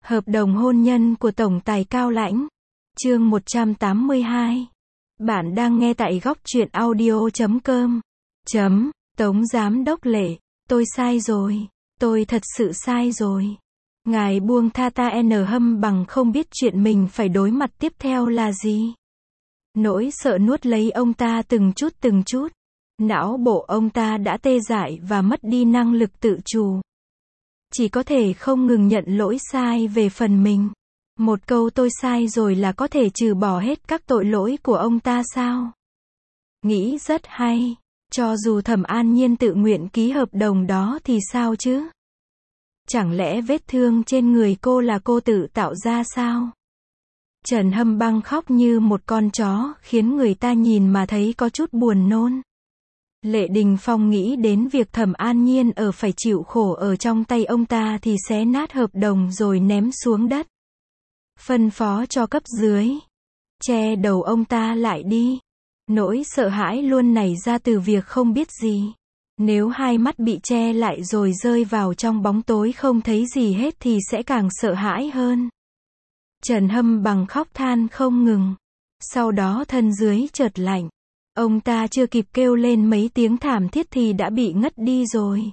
Hợp đồng hôn nhân của Tổng tài Cao Lãnh. Chương 182. Bạn đang nghe tại góc truyện audio.com. Tống Giám đốc Lệ, tôi sai rồi. Tôi thật sự sai rồi. Ngài buông tha ta Hâm Bằng không biết chuyện mình phải đối mặt tiếp theo là gì. Nỗi sợ nuốt lấy ông ta từng chút. Não bộ ông ta đã tê dại và mất đi năng lực tự chủ. Chỉ có thể không ngừng nhận lỗi sai về phần mình. Một câu tôi sai rồi là có thể trừ bỏ hết các tội lỗi của ông ta sao? Nghĩ rất hay. Cho dù Thẩm An Nhiên tự nguyện ký hợp đồng đó thì sao chứ? Chẳng lẽ vết thương trên người cô là cô tự tạo ra sao? Trần Hâm Băng khóc như một con chó, khiến người ta nhìn mà thấy có chút buồn nôn. Lệ Đình Phong nghĩ đến việc Thẩm An Nhiên phải chịu khổ ở trong tay ông ta thì xé nát hợp đồng rồi ném xuống đất. Phân phó cho cấp dưới. Che đầu ông ta lại đi. Nỗi sợ hãi luôn nảy ra từ việc không biết gì. Nếu hai mắt bị che lại rồi rơi vào trong bóng tối không thấy gì hết thì sẽ càng sợ hãi hơn. Trần Hâm Bằng khóc than không ngừng. Sau đó thân dưới chợt lạnh. Ông ta chưa kịp kêu lên mấy tiếng thảm thiết thì đã bị ngất đi rồi.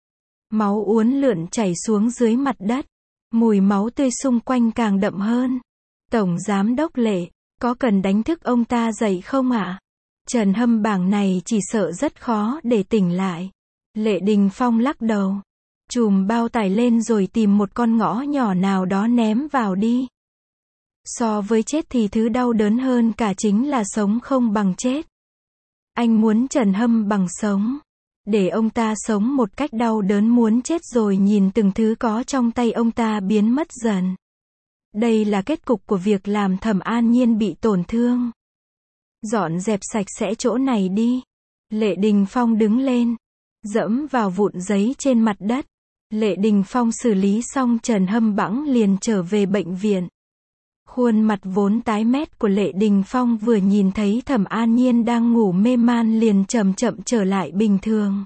Máu uốn lượn chảy xuống dưới mặt đất. Mùi máu tươi xung quanh càng đậm hơn. Tổng Giám đốc Lệ, có cần đánh thức ông ta dậy không ạ? Trần Hâm Bảng này chỉ sợ rất khó để tỉnh lại. Lệ Đình Phong lắc đầu. Chùm bao tải lên rồi tìm một con ngõ nhỏ nào đó ném vào đi. So với chết thì thứ đau đớn hơn cả chính là sống không bằng chết. Anh muốn Trần Hâm Bằng sống. Để ông ta sống một cách đau đớn muốn chết rồi nhìn từng thứ có trong tay ông ta biến mất dần. Đây là kết cục của việc làm Thẩm An Nhiên bị tổn thương. Dọn dẹp sạch sẽ chỗ này đi. Lệ Đình Phong đứng lên. Dẫm vào vụn giấy trên mặt đất. Lệ Đình Phong xử lý xong Trần Hâm Bẵng liền trở về bệnh viện. Khuôn mặt vốn tái mét của Lệ Đình Phong vừa nhìn thấy Thẩm An Nhiên đang ngủ mê man liền chậm chậm trở lại bình thường.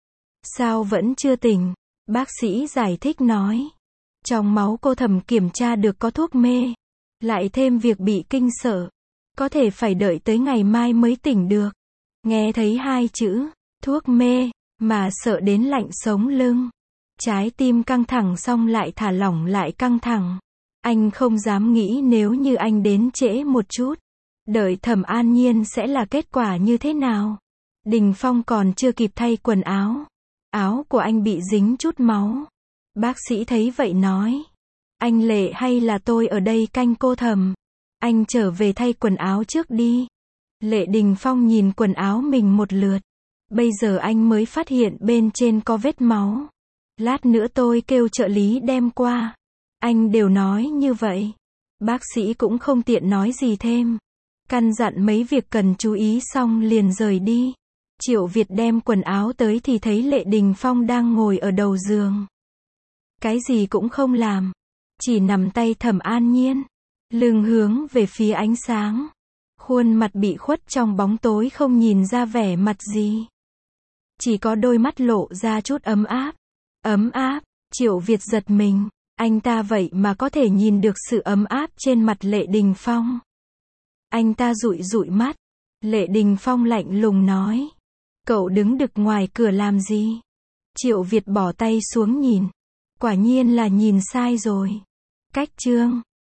Sao vẫn chưa tỉnh? Bác sĩ giải thích nói. Trong máu cô Thẩm kiểm tra được có thuốc mê. Lại thêm việc bị kinh sợ. Có thể phải đợi tới ngày mai mới tỉnh được. Nghe thấy hai chữ, thuốc mê, mà sợ đến lạnh sống lưng. Trái tim căng thẳng xong lại thả lỏng lại căng thẳng. Anh không dám nghĩ nếu như anh đến trễ một chút. Đợi Thẩm An Nhiên sẽ là kết quả như thế nào. Đình Phong còn chưa kịp thay quần áo. Áo của anh bị dính chút máu. Bác sĩ thấy vậy nói. Anh Lệ hay là tôi ở đây canh cô Thẩm? Anh trở về thay quần áo trước đi. Lệ Đình Phong nhìn quần áo mình một lượt. Bây giờ anh mới phát hiện bên trên có vết máu. Lát nữa tôi kêu trợ lý đem qua. Anh đều nói như vậy. Bác sĩ cũng không tiện nói gì thêm. Căn dặn mấy việc cần chú ý xong liền rời đi. Triệu Việt đem quần áo tới thì thấy Lệ Đình Phong đang ngồi ở đầu giường. Cái gì cũng không làm. Chỉ nằm tay Thẩm An Nhiên. Lưng hướng về phía ánh sáng. Khuôn mặt bị khuất trong bóng tối không nhìn ra vẻ mặt gì. Chỉ có đôi mắt lộ ra chút ấm áp. Ấm áp, Triệu Việt giật mình. Anh ta vậy mà có thể nhìn được sự ấm áp trên mặt Lệ Đình Phong. Anh ta dụi mắt. Lệ Đình Phong lạnh lùng nói. Cậu đứng đực ngoài cửa làm gì? Triệu Việt bỏ tay xuống nhìn. Quả nhiên là nhìn sai rồi. Cách chương